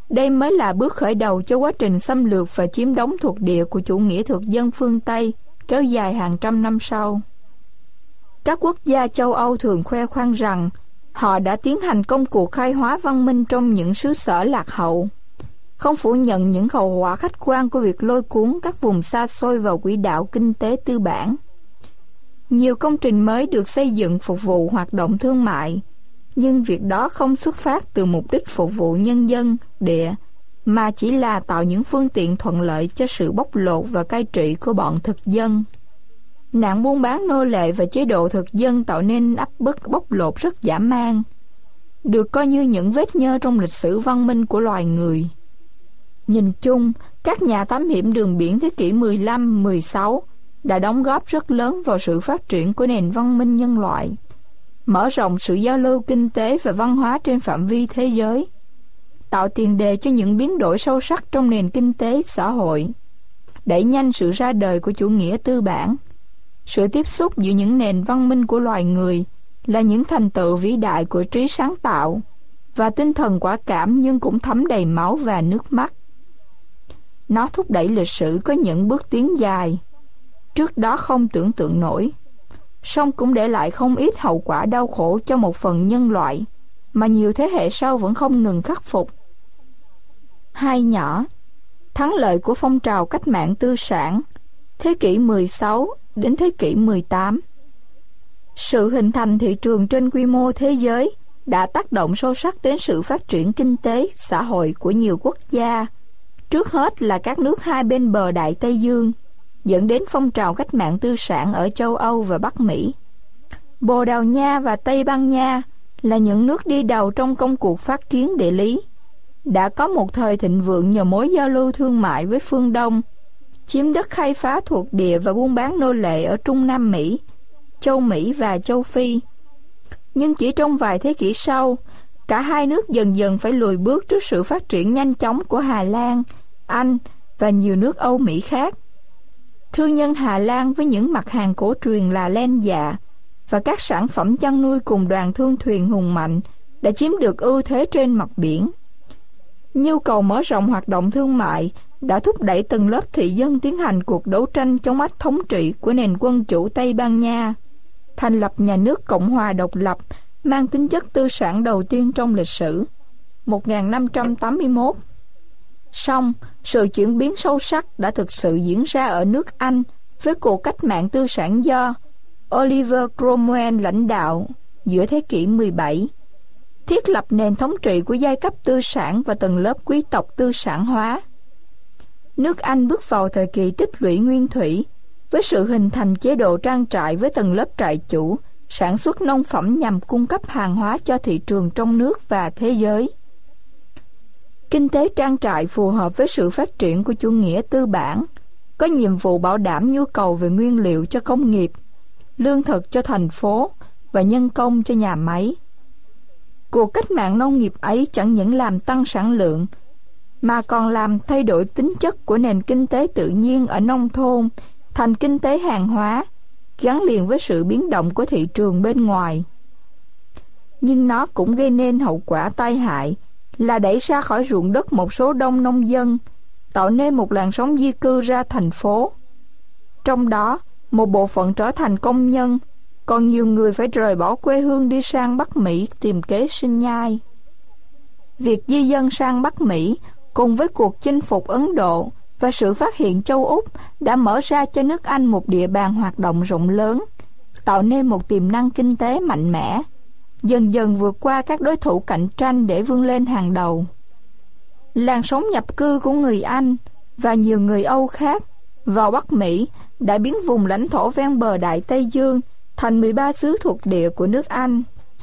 Đây mới là bước khởi đầu cho quá trình xâm lược và chiếm đóng thuộc địa của chủ nghĩa thực dân phương Tây kéo dài hàng trăm năm sau. Các quốc gia châu Âu thường khoe khoang rằng họ đã tiến hành công cuộc khai hóa văn minh trong những xứ sở lạc hậu, không phủ nhận những hậu quả khách quan của việc lôi cuốn các vùng xa xôi vào quỹ đạo kinh tế tư bản. Nhiều công trình mới được xây dựng phục vụ hoạt động thương mại, nhưng việc đó không xuất phát từ mục đích phục vụ nhân dân địa, mà chỉ là tạo những phương tiện thuận lợi cho sự bóc lột và cai trị của bọn thực dân. Nạn buôn bán nô lệ và chế độ thực dân tạo nên áp bức bóc lột rất dã man, được coi như những vết nhơ trong lịch sử văn minh của loài người. Nhìn chung, các nhà thám hiểm đường biển thế kỷ 15-16 đã đóng góp rất lớn vào sự phát triển của nền văn minh nhân loại, mở rộng sự giao lưu kinh tế và văn hóa trên phạm vi thế giới, tạo tiền đề cho những biến đổi sâu sắc trong nền kinh tế xã hội, đẩy nhanh sự ra đời của chủ nghĩa tư bản. Sự tiếp xúc giữa những nền văn minh của loài người là những thành tựu vĩ đại của trí sáng tạo và tinh thần quả cảm, nhưng cũng thấm đầy máu và nước mắt. Nó thúc đẩy lịch sử có những bước tiến dài, trước đó không tưởng tượng nổi, song cũng để lại không ít hậu quả đau khổ cho một phần nhân loại mà nhiều thế hệ sau vẫn không ngừng khắc phục. Hai nhỏ, thắng lợi của phong trào cách mạng tư sản thế kỷ 16 đến thế kỷ 18. Sự hình thành thị trường trên quy mô thế giới đã tác động sâu sắc đến sự phát triển kinh tế, xã hội của nhiều quốc gia, trước hết là các nước hai bên bờ Đại Tây Dương, dẫn đến phong trào cách mạng tư sản ở châu Âu và Bắc Mỹ. Bồ Đào Nha và Tây Ban Nha là những nước đi đầu trong công cuộc phát kiến địa lý, đã có một thời thịnh vượng nhờ mối giao lưu thương mại với phương Đông, chiếm đất khai phá thuộc địa và buôn bán nô lệ ở Trung Nam Mỹ, châu Mỹ và châu Phi. Nhưng chỉ trong vài thế kỷ sau, cả hai nước dần dần phải lùi bước trước sự phát triển nhanh chóng của Hà Lan, Anh và nhiều nước Âu Mỹ khác. Thương nhân Hà Lan với những mặt hàng cổ truyền là len dạ và các sản phẩm chăn nuôi cùng đoàn thương thuyền hùng mạnh đã chiếm được ưu thế trên mặt biển. Nhu cầu mở rộng hoạt động thương mại đã thúc đẩy tầng lớp thị dân tiến hành cuộc đấu tranh chống ách thống trị của nền quân chủ Tây Ban Nha, thành lập nhà nước Cộng hòa độc lập mang tính chất tư sản đầu tiên trong lịch sử, 1581. Song, sự chuyển biến sâu sắc đã thực sự diễn ra ở nước Anh với cuộc cách mạng tư sản do Oliver Cromwell lãnh đạo giữa thế kỷ 17, thiết lập nền thống trị của giai cấp tư sản và tầng lớp quý tộc tư sản hóa. Nước Anh bước vào thời kỳ tích lũy nguyên thủy, với sự hình thành chế độ trang trại với tầng lớp trại chủ, sản xuất nông phẩm nhằm cung cấp hàng hóa cho thị trường trong nước và thế giới. Kinh tế trang trại phù hợp với sự phát triển của chủ nghĩa tư bản, có nhiệm vụ bảo đảm nhu cầu về nguyên liệu cho công nghiệp, lương thực cho thành phố và nhân công cho nhà máy. Cuộc cách mạng nông nghiệp ấy chẳng những làm tăng sản lượng, mà còn làm thay đổi tính chất của nền kinh tế tự nhiên ở nông thôn thành kinh tế hàng hóa, gắn liền với sự biến động của thị trường bên ngoài. Nhưng nó cũng gây nên hậu quả tai hại là đẩy ra khỏi ruộng đất một số đông nông dân, tạo nên một làn sóng di cư ra thành phố. Trong đó, một bộ phận trở thành công nhân, còn nhiều người phải rời bỏ quê hương đi sang Bắc Mỹ tìm kế sinh nhai. Việc di dân sang Bắc Mỹ cùng với cuộc chinh phục Ấn Độ và sự phát hiện châu Úc đã mở ra cho nước Anh một địa bàn hoạt động rộng lớn, tạo nên một tiềm năng kinh tế mạnh mẽ, dần dần vượt qua các đối thủ cạnh tranh để vươn lên hàng đầu. Làn sóng nhập cư của người Anh và nhiều người Âu khác vào Bắc Mỹ đã biến vùng lãnh thổ ven bờ Đại Tây Dương thành 13 xứ thuộc địa của nước Anh.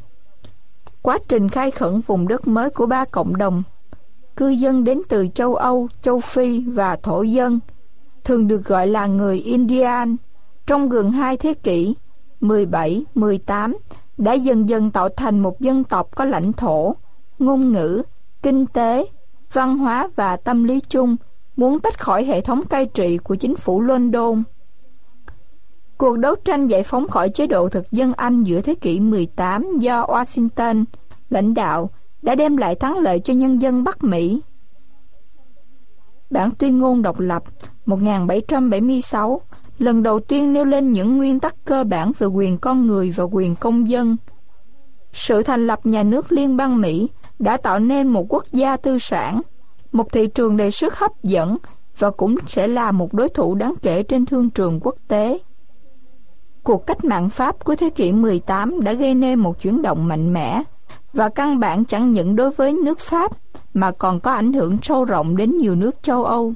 Quá trình khai khẩn vùng đất mới của ba cộng đồng cư dân đến từ châu Âu, châu Phi và thổ dân, thường được gọi là người Indian, trong gần 2 thế kỷ 17-18 đã dần dần tạo thành một dân tộc có lãnh thổ, ngôn ngữ, kinh tế, văn hóa và tâm lý chung, muốn tách khỏi hệ thống cai trị của chính phủ London. Cuộc đấu tranh giải phóng khỏi chế độ thực dân Anh giữa thế kỷ 18 do Washington lãnh đạo đã đem lại thắng lợi cho nhân dân Bắc Mỹ. Bản tuyên ngôn độc lập 1776 lần đầu tiên nêu lên những nguyên tắc cơ bản về quyền con người và quyền công dân. Sự thành lập nhà nước Liên bang Mỹ đã tạo nên một quốc gia tư sản, một thị trường đầy sức hấp dẫn và cũng sẽ là một đối thủ đáng kể trên thương trường quốc tế. Cuộc cách mạng Pháp của thế kỷ 18 đã gây nên một chuyển động mạnh mẽ và căn bản chẳng những đối với nước Pháp mà còn có ảnh hưởng sâu rộng đến nhiều nước châu Âu.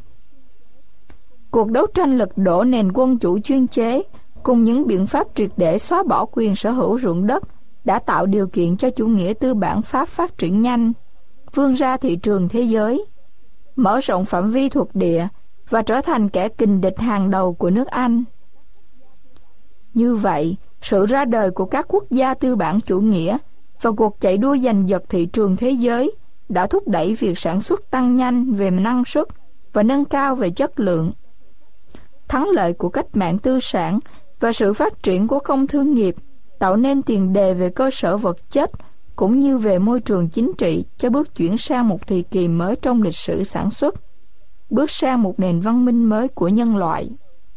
Cuộc đấu tranh lật đổ nền quân chủ chuyên chế cùng những biện pháp triệt để xóa bỏ quyền sở hữu ruộng đất đã tạo điều kiện cho chủ nghĩa tư bản Pháp phát triển nhanh, vươn ra thị trường thế giới, mở rộng phạm vi thuộc địa và trở thành kẻ kình địch hàng đầu của nước Anh. Như vậy, sự ra đời của các quốc gia tư bản chủ nghĩa và cuộc chạy đua giành giật thị trường thế giới đã thúc đẩy việc sản xuất tăng nhanh về năng suất và nâng cao về chất lượng. Thắng lợi của cách mạng tư sản và sự phát triển của công thương nghiệp tạo nên tiền đề về cơ sở vật chất cũng như về môi trường chính trị cho bước chuyển sang một thời kỳ mới trong lịch sử sản xuất, bước sang một nền văn minh mới của nhân loại.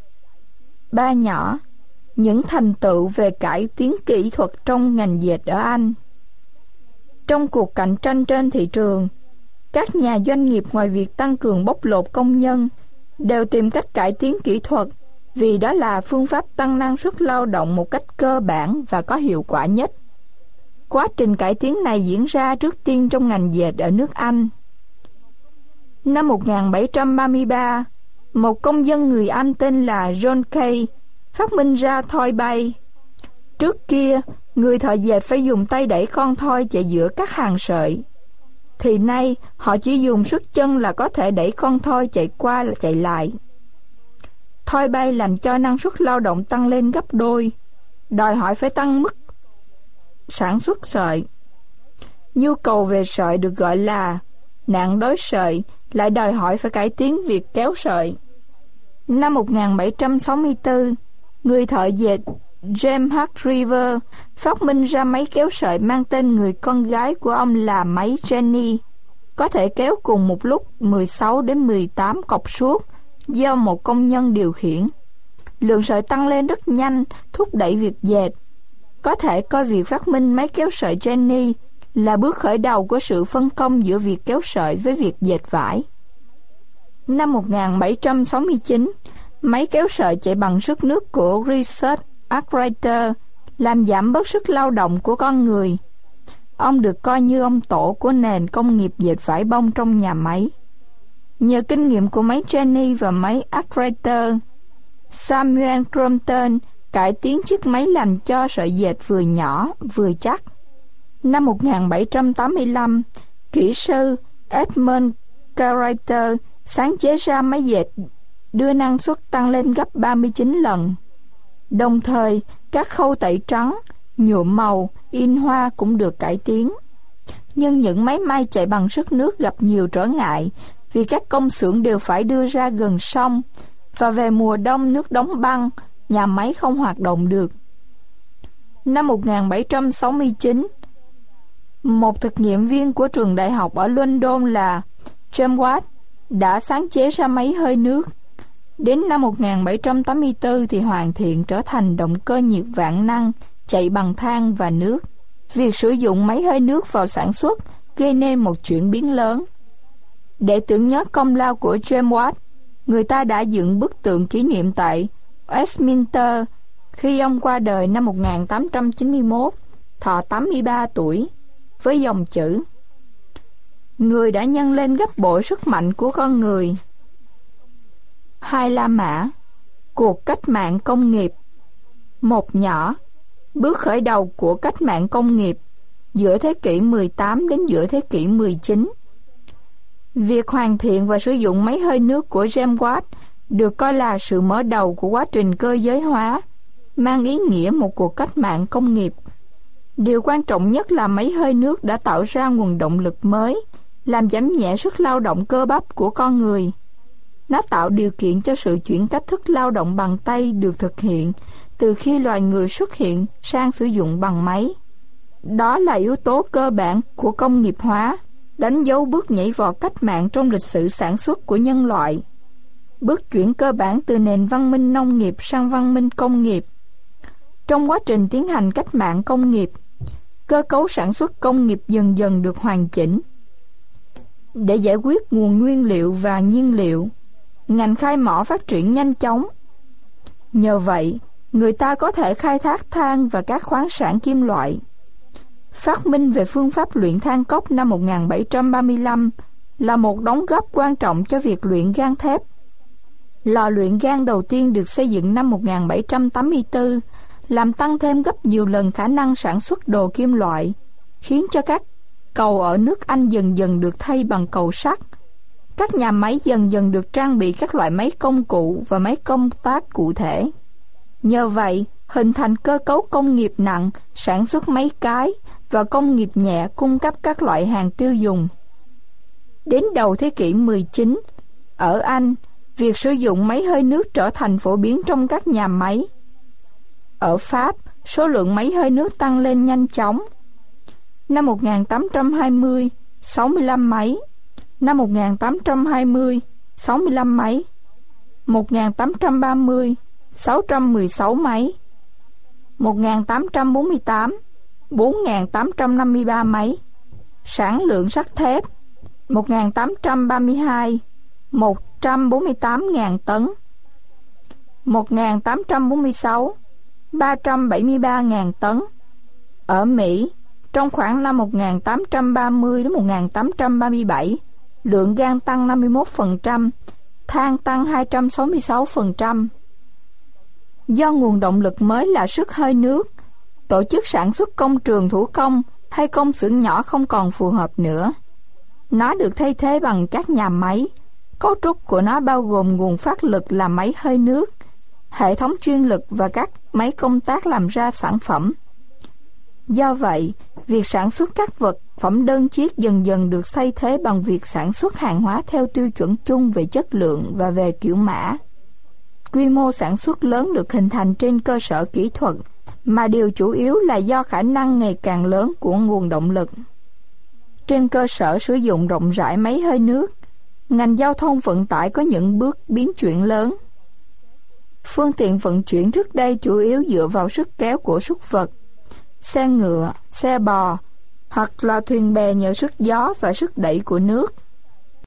3 nhỏ, những thành tựu về cải tiến kỹ thuật trong ngành dệt ở Anh. Trong cuộc cạnh tranh trên thị trường, các nhà doanh nghiệp ngoài việc tăng cường bóc lột công nhân đều tìm cách cải tiến kỹ thuật vì đó là phương pháp tăng năng suất lao động một cách cơ bản và có hiệu quả nhất. Quá trình cải tiến này diễn ra trước tiên trong ngành dệt ở nước Anh. Năm 1733, một công dân người Anh tên là John Kay phát minh ra thoi bay. Trước kia, người thợ dệt phải dùng tay đẩy con thoi chạy giữa các hàng sợi. Thì nay, họ chỉ dùng sức chân là có thể đẩy con thoi chạy qua chạy lại. Thoi bay làm cho năng suất lao động tăng lên gấp đôi, đòi hỏi phải tăng mức sản xuất sợi. Nhu cầu về sợi được gọi là nạn đói sợi, lại đòi hỏi phải cải tiến việc kéo sợi. Năm 1764, người thợ dệt James Huck River phát minh ra máy kéo sợi mang tên người con gái của ông là máy Jenny, có thể kéo cùng một lúc 16 đến 18 cọc suốt do một công nhân điều khiển. Lượng sợi tăng lên rất nhanh, thúc đẩy việc dệt. Có thể coi việc phát minh máy kéo sợi Jenny là bước khởi đầu của sự phân công giữa việc kéo sợi với việc dệt vải. Năm 1769, máy kéo sợi chạy bằng sức nước của Richard Arkwright làm giảm bớt sức lao động của con người. Ông được coi như ông tổ của nền công nghiệp dệt vải bông trong nhà máy. Nhờ kinh nghiệm của máy Jenny và máy Arkwright, Samuel Crompton cải tiến chiếc máy làm cho sợi dệt vừa nhỏ vừa chắc. Năm 1785, kỹ sư Edmund Carter sáng chế ra máy dệt đưa năng suất tăng lên gấp 39 lần. Đồng thời, các khâu tẩy trắng, nhuộm màu, in hoa cũng được cải tiến. Nhưng những máy may chạy bằng sức nước gặp nhiều trở ngại vì các công xưởng đều phải đưa ra gần sông, và về mùa đông nước đóng băng, nhà máy không hoạt động được. Năm 1769, một thực nghiệm viên của trường đại học ở London là James Watt đã sáng chế ra máy hơi nước. Đến năm 1784 thì hoàn thiện trở thành động cơ nhiệt vạn năng chạy bằng than và nước. Việc sử dụng máy hơi nước vào sản xuất gây nên một chuyển biến lớn. Để tưởng nhớ công lao của James Watt, người ta đã dựng bức tượng kỷ niệm tại Westminster khi ông qua đời năm 1891, thọ 83 tuổi, với dòng chữ: Người đã nhân lên gấp bội sức mạnh của con người. 2 La Mã, cuộc cách mạng công nghiệp. 1 nhỏ, bước khởi đầu của cách mạng công nghiệp giữa thế kỷ 18 đến giữa thế kỷ 19. Việc hoàn thiện và sử dụng máy hơi nước của James Watt được coi là sự mở đầu của quá trình cơ giới hóa, mang ý nghĩa một cuộc cách mạng công nghiệp. Điều quan trọng nhất là máy hơi nước đã tạo ra nguồn động lực mới, làm giảm nhẹ sức lao động cơ bắp của con người. Nó tạo điều kiện cho sự chuyển cách thức lao động bằng tay được thực hiện từ khi loài người xuất hiện sang sử dụng bằng máy. Đó là yếu tố cơ bản của công nghiệp hóa. đánh dấu bước nhảy vọt cách mạng trong lịch sử sản xuất của nhân loại, bước chuyển cơ bản từ nền văn minh nông nghiệp sang văn minh công nghiệp. Trong quá trình tiến hành cách mạng công nghiệp, cơ cấu sản xuất công nghiệp dần dần được hoàn chỉnh. Để giải quyết nguồn nguyên liệu và nhiên liệu, ngành khai mỏ phát triển nhanh chóng. Nhờ vậy, người ta có thể khai thác than và các khoáng sản kim loại. Phát minh về phương pháp luyện than cốc năm 1735 là một đóng góp quan trọng cho việc luyện gang thép. Lò luyện gang đầu tiên được xây dựng năm 1784, làm tăng thêm gấp nhiều lần khả năng sản xuất đồ kim loại, khiến cho các cầu ở nước Anh dần dần được thay bằng cầu sắt. Các nhà máy dần dần được trang bị các loại máy công cụ và máy công tác cụ thể. Nhờ vậy, hình thành cơ cấu công nghiệp nặng, sản xuất máy cái và công nghiệp nhẹ cung cấp các loại hàng tiêu dùng. Đến đầu thế kỷ 19, ở Anh, việc sử dụng máy hơi nước trở thành phổ biến trong các nhà máy. Ở Pháp, số lượng máy hơi nước tăng lên nhanh chóng. Năm 1820, 65 máy. Năm 1820, 65 máy. 1830, 616 máy. 1848, 4.853 máy. Sản lượng sắt thép 1832, 148.000 tấn. 1846, 373.000 tấn. Ở Mỹ, trong khoảng năm 1830 đến 1837, lượng gang tăng 51%, than tăng 266%. Do nguồn động lực mới là sức hơi nước, tổ chức sản xuất công trường thủ công hay công xưởng nhỏ không còn phù hợp nữa. Nó được thay thế bằng các nhà máy. Cấu trúc của nó bao gồm nguồn phát lực là máy hơi nước, hệ thống chuyên lực và các máy công tác làm ra sản phẩm. Do vậy, việc sản xuất các vật phẩm đơn chiếc dần dần được thay thế bằng việc sản xuất hàng hóa theo tiêu chuẩn chung về chất lượng và về kiểu mã. Quy mô sản xuất lớn được hình thành trên cơ sở kỹ thuật, mà điều chủ yếu là do khả năng ngày càng lớn của nguồn động lực. Trên cơ sở sử dụng rộng rãi máy hơi nước, ngành giao thông vận tải có những bước biến chuyển lớn. Phương tiện vận chuyển trước đây chủ yếu dựa vào sức kéo của súc vật, xe ngựa, xe bò, hoặc là thuyền bè nhờ sức gió và sức đẩy của nước.